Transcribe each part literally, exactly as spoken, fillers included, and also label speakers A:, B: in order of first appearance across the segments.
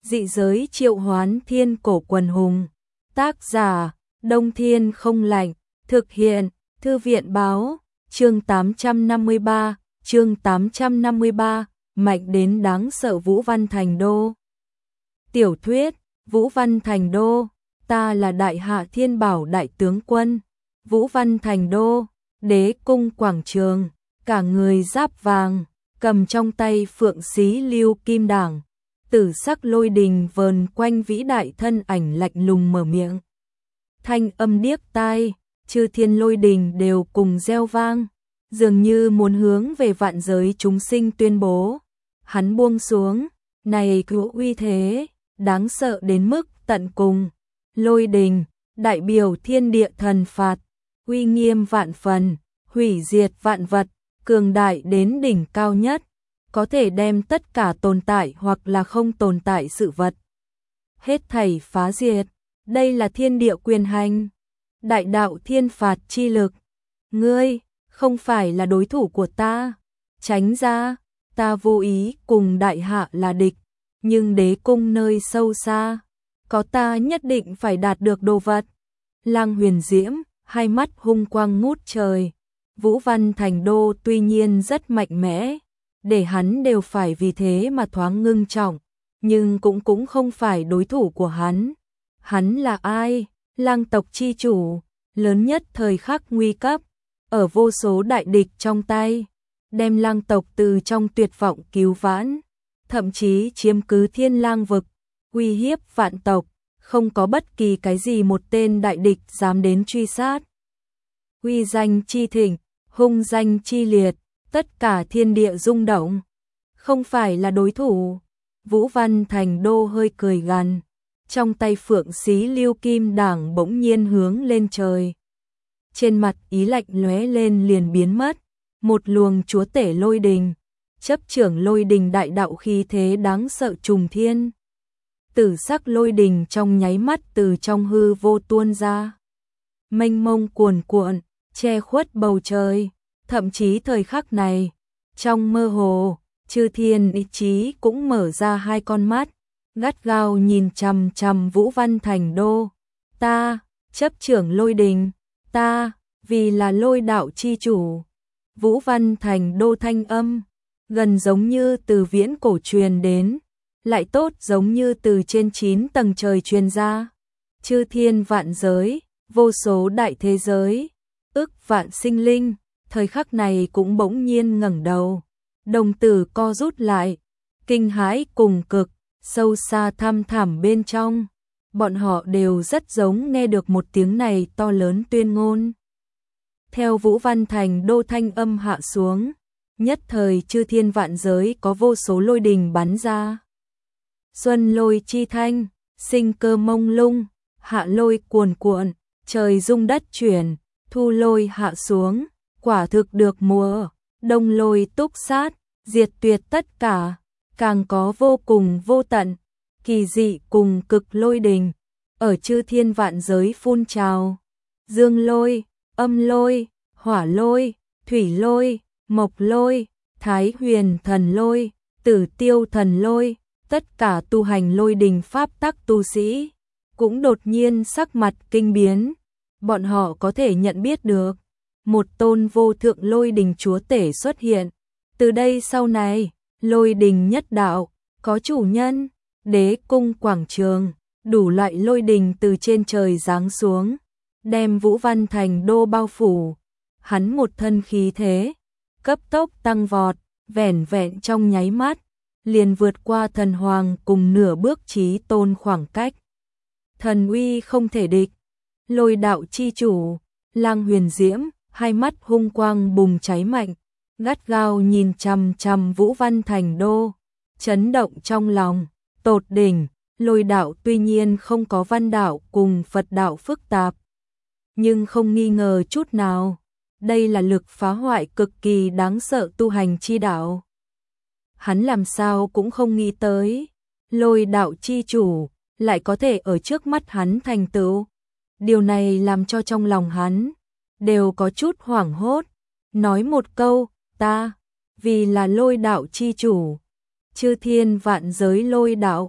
A: Dị giới triệu hoán thiên cổ quần hùng. Tác giả, Đông Thiên không lạnh. Thực hiện, Thư viện báo. Chương tám trăm năm mươi ba, chương tám trăm năm mươi ba, mạnh đến đáng sợ Vũ Văn Thành Đô. Tiểu thuyết, Vũ Văn Thành Đô, ta là Đại Hạ Thiên Bảo đại tướng quân. Vũ Văn Thành Đô, đế cung quảng trường, cả người giáp vàng, cầm trong tay phượng xí lưu kim đảng. Tử sắc lôi đình vờn quanh vĩ đại thân ảnh lạnh lùng mở miệng. Thanh âm điếc tai, chư thiên lôi đình đều cùng reo vang, dường như muốn hướng về vạn giới chúng sinh tuyên bố. Hắn buông xuống, này cỗ uy thế, đáng sợ đến mức tận cùng. Lôi đình, đại biểu thiên địa thần phạt, uy nghiêm vạn phần, hủy diệt vạn vật, cường đại đến đỉnh cao nhất, có thể đem tất cả tồn tại hoặc là không tồn tại sự vật hết thảy phá diệt. Đây là thiên địa quyền hành, đại đạo thiên phạt chi lực. Ngươi không phải là đối thủ của ta, tránh ra, ta vô ý cùng đại hạ là địch, nhưng đế cung nơi sâu xa, có ta nhất định phải đạt được đồ vật. Lang Huyền Diễm, hai mắt hung quang ngút trời. Vũ Văn Thành Đô tuy nhiên rất mạnh mẽ, để hắn đều phải vì thế mà thoáng ngưng trọng, nhưng cũng cũng không phải đối thủ của hắn. Hắn là ai? Lang tộc chi chủ, lớn nhất thời khắc nguy cấp, ở vô số đại địch trong tay, đem lang tộc từ trong tuyệt vọng cứu vãn, thậm chí chiếm cứ thiên lang vực, uy hiếp vạn tộc, không có bất kỳ cái gì một tên đại địch dám đến truy sát. Uy danh chi thịnh, hung danh chi liệt, tất cả thiên địa rung động, không phải là đối thủ. Vũ Văn Thành Đô hơi cười gằn, trong tay phượng xí lưu kim đảng bỗng nhiên hướng lên trời. Trên mặt ý lạnh lóe lên liền biến mất, một luồng chúa tể lôi đình, chấp trưởng lôi đình đại đạo khí thế đáng sợ trùng thiên. Tử sắc lôi đình trong nháy mắt từ trong hư vô tuôn ra, mênh mông cuồn cuộn, che khuất bầu trời. Thậm chí thời khắc này, trong mơ hồ, chư thiên ý chí cũng mở ra hai con mắt, gắt gao nhìn chằm chằm Vũ Văn Thành Đô. Ta, chấp trưởng lôi đình, ta, vì là lôi đạo chi chủ. Vũ Văn Thành Đô thanh âm, gần giống như từ viễn cổ truyền đến, lại tốt giống như từ trên chín tầng trời truyền ra. Chư thiên vạn giới, vô số đại thế giới, ức vạn sinh linh, thời khắc này cũng bỗng nhiên ngẩng đầu, đồng tử co rút lại, kinh hãi cùng cực, sâu xa thăm thẳm bên trong, bọn họ đều rất giống nghe được một tiếng này to lớn tuyên ngôn. Theo Vũ Văn Thành Đô thanh âm hạ xuống, nhất thời chư thiên vạn giới có vô số lôi đình bắn ra. Xuân lôi chi thanh, sinh cơ mông lung, hạ lôi cuồn cuộn, trời rung đất chuyển, thu lôi hạ xuống, quả thực được mùa. Đông lôi túc sát, diệt tuyệt tất cả, càng có vô cùng vô tận, kỳ dị cùng cực lôi đình, ở chư thiên vạn giới phun trào. Dương lôi, âm lôi, hỏa lôi, thủy lôi, mộc lôi, thái huyền thần lôi, tử tiêu thần lôi, tất cả tu hành lôi đình pháp tắc tu sĩ, cũng đột nhiên sắc mặt kinh biến. Bọn họ có thể nhận biết được, một tôn vô thượng lôi đình chúa tể xuất hiện. Từ đây sau này, lôi đình nhất đạo, có chủ nhân, đế cung quảng trường, đủ loại lôi đình từ trên trời giáng xuống, đem Vũ Văn Thành Đô bao phủ. Hắn một thân khí thế, cấp tốc tăng vọt, vẻn vẹn trong nháy mắt, liền vượt qua thần hoàng cùng nửa bước chí tôn khoảng cách. Thần uy không thể địch, lôi đạo chi chủ, Lang Huyền Diễm, hai mắt hung quang bùng cháy mạnh, gắt gao nhìn chằm chằm Vũ Văn Thành Đô, chấn động trong lòng, tột đỉnh. Lôi đạo tuy nhiên không có văn đạo cùng Phật đạo phức tạp, nhưng không nghi ngờ chút nào, đây là lực phá hoại cực kỳ đáng sợ tu hành chi đạo. Hắn làm sao cũng không nghĩ tới, lôi đạo chi chủ lại có thể ở trước mắt hắn thành tựu. Điều này làm cho trong lòng hắn đều có chút hoảng hốt, nói một câu, ta, vì là lôi đạo chi chủ, chư thiên vạn giới lôi đạo,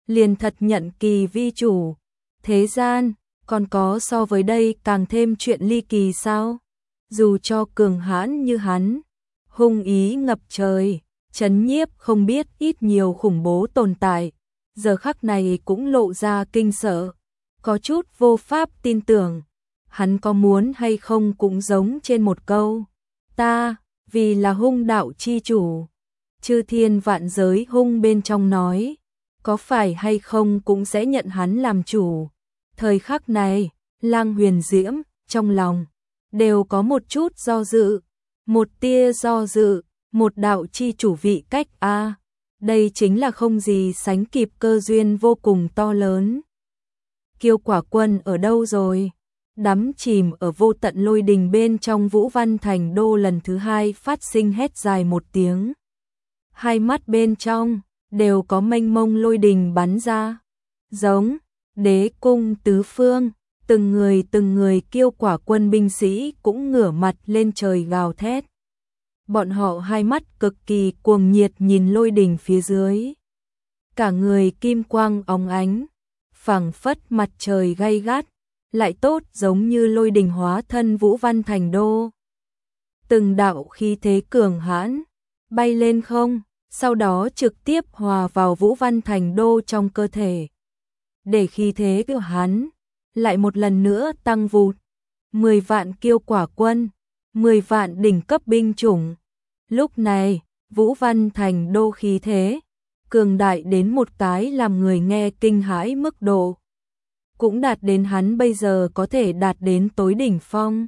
A: liền thật nhận kỳ vi chủ. Thế gian, còn có so với đây càng thêm chuyện ly kỳ sao? Dù cho cường hãn như hắn, hung ý ngập trời, chấn nhiếp không biết ít nhiều khủng bố tồn tại, giờ khắc này cũng lộ ra kinh sợ, có chút vô pháp tin tưởng. Hắn có muốn hay không cũng giống trên một câu, ta, vì là hung đạo chi chủ. Chư thiên vạn giới hung bên trong nói, có phải hay không cũng sẽ nhận hắn làm chủ. Thời khắc này, Lang Huyền Diễm, trong lòng, đều có một chút do dự, một tia do dự, một đạo chi chủ vị cách a, đây chính là không gì sánh kịp cơ duyên vô cùng to lớn. Kiêu Quả Quân ở đâu rồi? Đắm chìm ở vô tận lôi đình bên trong Vũ Văn Thành Đô lần thứ hai phát sinh hét dài một tiếng. Hai mắt bên trong đều có mênh mông lôi đình bắn ra, giống đế cung tứ phương, từng người từng người Kiêu Quả Quân binh sĩ cũng ngửa mặt lên trời gào thét. Bọn họ hai mắt cực kỳ cuồng nhiệt nhìn lôi đình phía dưới. Cả người kim quang óng ánh, phảng phất mặt trời gay gắt, lại tốt giống như lôi đình hóa thân Vũ Văn Thành Đô. Từng đạo khí thế cường hãn, bay lên không, sau đó trực tiếp hòa vào Vũ Văn Thành Đô trong cơ thể. Để khí thế của hắn lại một lần nữa tăng vụt. Mười vạn Kiêu Quả Quân, mười vạn đỉnh cấp binh chủng. Lúc này, Vũ Văn Thành Đô khí thế cường đại đến một cái làm người nghe kinh hãi mức độ, cũng đạt đến hắn bây giờ có thể đạt đến tối đỉnh phong.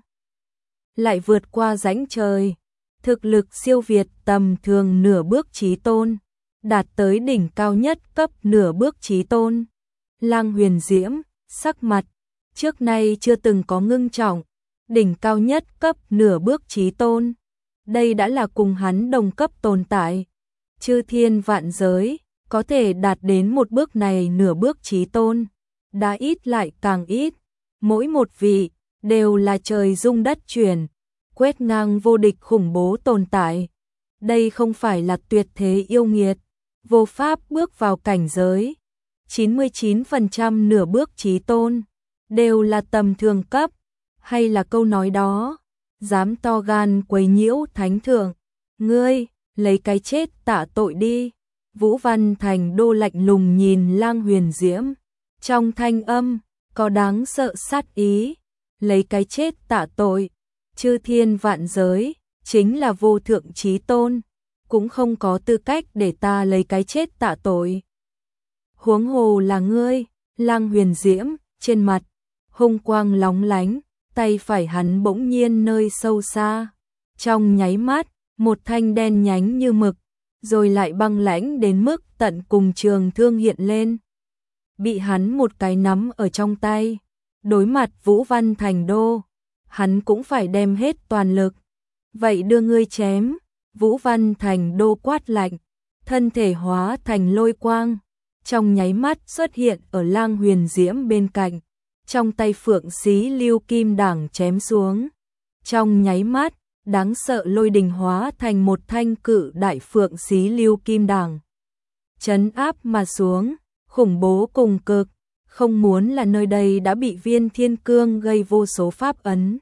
A: Lại vượt qua rãnh trời, thực lực siêu việt tầm thường nửa bước chí tôn, đạt tới đỉnh cao nhất cấp nửa bước chí tôn. Lang Huyền Diễm, sắc mặt trước nay chưa từng có ngưng trọng, đỉnh cao nhất cấp nửa bước chí tôn. Đây đã là cùng hắn đồng cấp tồn tại. Chư thiên vạn giới, có thể đạt đến một bước này nửa bước chí tôn, đã ít lại càng ít. Mỗi một vị, đều là trời rung đất chuyển, quét ngang vô địch khủng bố tồn tại. Đây không phải là tuyệt thế yêu nghiệt, vô pháp bước vào cảnh giới. chín mươi chín phần trăm nửa bước chí tôn, đều là tầm thường cấp, hay là câu nói đó, dám to gan quấy nhiễu thánh thượng, ngươi, lấy cái chết tạ tội đi. Vũ Văn Thành Đô lạnh lùng nhìn Lang Huyền Diễm, trong thanh âm, có đáng sợ sát ý, lấy cái chết tạ tội, chư thiên vạn giới, chính là vô thượng chí tôn, cũng không có tư cách để ta lấy cái chết tạ tội. Huống hồ là ngươi. Lang Huyền Diễm, trên mặt, hung quang lóng lánh, tay phải hắn bỗng nhiên nơi sâu xa. Trong nháy mắt, một thanh đen nhánh như mực, rồi lại băng lãnh đến mức tận cùng trường thương hiện lên. Bị hắn một cái nắm ở trong tay, đối mặt Vũ Văn Thành Đô, hắn cũng phải đem hết toàn lực. Vậy đưa ngươi chém. Vũ Văn Thành Đô quát lạnh, thân thể hóa thành lôi quang, trong nháy mắt xuất hiện ở Lang Huyền Diễm bên cạnh, trong tay phượng xí lưu kim đảng chém xuống. Trong nháy mắt, đáng sợ lôi đình hóa thành một thanh cự đại phượng xí lưu kim đảng, trấn áp mà xuống, khủng bố cùng cực, không muốn là nơi đây đã bị Viên Thiên Cương gây vô số pháp ấn.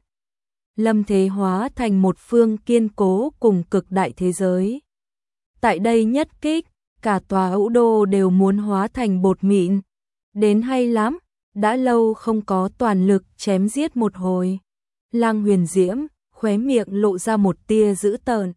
A: Lâm thế hóa thành một phương kiên cố cùng cực đại thế giới. Tại đây nhất kích, cả tòa Ưu Đô đều muốn hóa thành bột mịn. Đến hay lắm, đã lâu không có toàn lực chém giết một hồi. Lang Huyền Diễm, khóe miệng lộ ra một tia dữ tợn.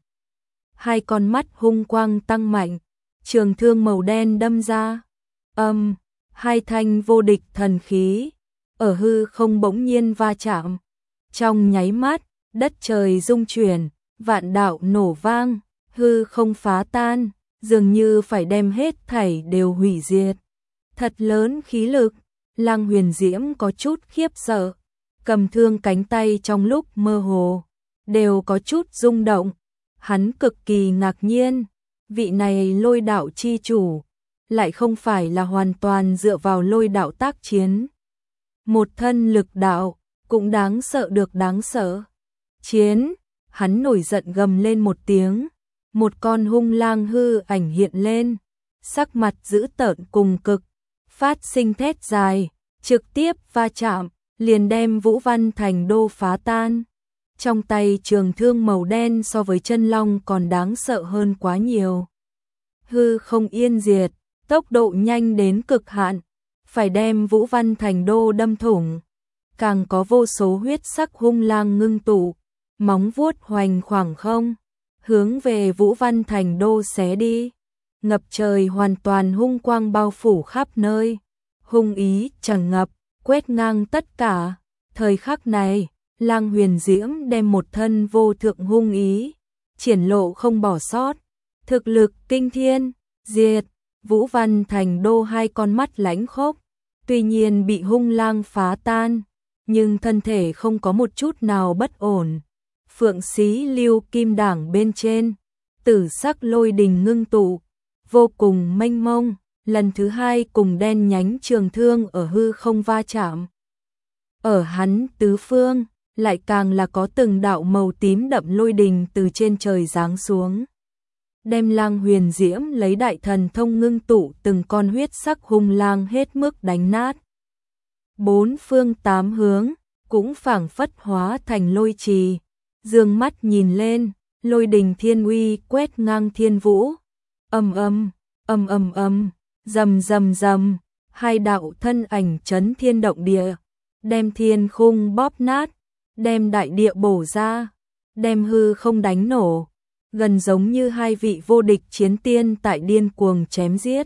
A: Hai con mắt hung quang tăng mạnh, trường thương màu đen đâm ra. Âm, hai thanh vô địch thần khí, ở hư không bỗng nhiên va chạm. Trong nháy mắt, đất trời rung chuyển, vạn đạo nổ vang, hư không phá tan, dường như phải đem hết thảy đều hủy diệt. Thật lớn khí lực, Lang Huyền Diễm có chút khiếp sợ, cầm thương cánh tay trong lúc mơ hồ, đều có chút rung động. Hắn cực kỳ ngạc nhiên, vị này lôi đạo chi chủ, lại không phải là hoàn toàn dựa vào lôi đạo tác chiến. Một thân lực đạo, cũng đáng sợ được đáng sợ. Chiến, hắn nổi giận gầm lên một tiếng, một con hung lang hư ảnh hiện lên, sắc mặt dữ tợn cùng cực, phát sinh thét dài, trực tiếp va chạm, liền đem Vũ Văn Thành Đô phá tan. Trong tay trường thương màu đen so với chân long còn đáng sợ hơn quá nhiều. Hư không yên diệt, tốc độ nhanh đến cực hạn, phải đem Vũ Văn Thành Đô đâm thủng. Càng có vô số huyết sắc hung lang ngưng tụ, móng vuốt hoành khoảng không, hướng về Vũ Văn Thành Đô xé đi. Ngập trời hoàn toàn hung quang bao phủ khắp nơi, hung ý tràn ngập, quét ngang tất cả. Thời khắc này, Lang Huyền Diễm đem một thân vô thượng hung ý, triển lộ không bỏ sót, thực lực kinh thiên, diệt. Vũ Văn Thành Đô hai con mắt lãnh khốc, tuy nhiên bị hung lang phá tan, nhưng thân thể không có một chút nào bất ổn. Phượng xí lưu kim đảng bên trên, tử sắc lôi đình ngưng tụ, vô cùng mênh mông, lần thứ hai cùng đen nhánh trường thương ở hư không va chạm. Ở hắn tứ phương, lại càng là có từng đạo màu tím đậm lôi đình từ trên trời giáng xuống. Đem Lang Huyền Diễm lấy đại thần thông ngưng tụ từng con huyết sắc hung lang hết mức đánh nát. Bốn phương tám hướng, cũng phảng phất hóa thành lôi trì, dương mắt nhìn lên, lôi đình thiên uy quét ngang thiên vũ. Ầm ầm, ầm ầm ầm, rầm rầm rầm, hai đạo thân ảnh chấn thiên động địa, đem thiên khung bóp nát, đem đại địa bổ ra, đem hư không đánh nổ, gần giống như hai vị vô địch chiến tiên tại điên cuồng chém giết.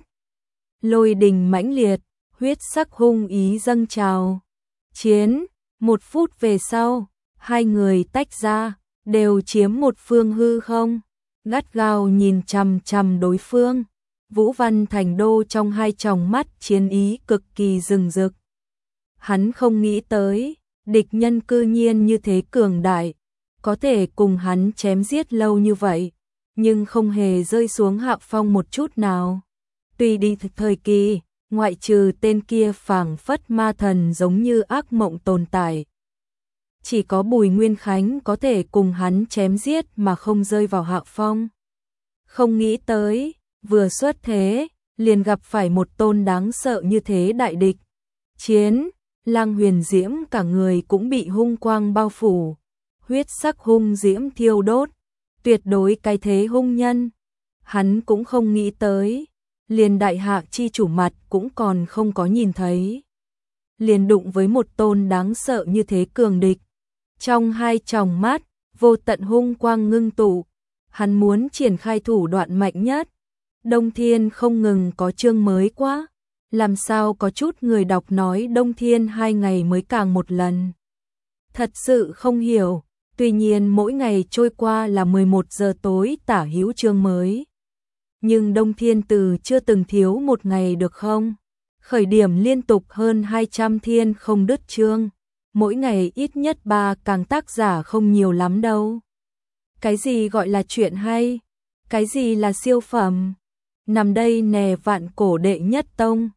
A: Lôi đình mãnh liệt, huyết sắc hung ý dâng trào. Chiến, một phút về sau, hai người tách ra, đều chiếm một phương hư không, gắt gao nhìn chằm chằm đối phương. Vũ Văn Thành Đô trong hai tròng mắt chiến ý cực kỳ rừng rực. Hắn không nghĩ tới, địch nhân cư nhiên như thế cường đại, có thể cùng hắn chém giết lâu như vậy, nhưng không hề rơi xuống hạ phong một chút nào. Tuy đi thời kỳ, ngoại trừ tên kia phảng phất ma thần giống như ác mộng tồn tại, chỉ có Bùi Nguyên Khánh có thể cùng hắn chém giết mà không rơi vào hạ phong. Không nghĩ tới, vừa xuất thế, liền gặp phải một tôn đáng sợ như thế đại địch. Chiến, Lang Huyền Diễm cả người cũng bị hung quang bao phủ, huyết sắc hung diễm thiêu đốt, tuyệt đối cái thế hung nhân. Hắn cũng không nghĩ tới, liền đại hạ chi chủ mặt cũng còn không có nhìn thấy, liền đụng với một tôn đáng sợ như thế cường địch. Trong hai tròng mắt, vô tận hung quang ngưng tụ, hắn muốn triển khai thủ đoạn mạnh nhất. Đông Thiên không ngừng có chương mới quá, làm sao có chút người đọc nói Đông Thiên hai ngày mới càng một lần. Thật sự không hiểu, tuy nhiên mỗi ngày trôi qua là mười một giờ tối tả hữu chương mới. Nhưng Đông Thiên từ chưa từng thiếu một ngày được không? Khởi điểm liên tục hơn hai trăm thiên không đứt chương, mỗi ngày ít nhất ba càng tác giả không nhiều lắm đâu. Cái gì gọi là chuyện hay? Cái gì là siêu phẩm? Nằm đây nè vạn cổ đệ nhất tông,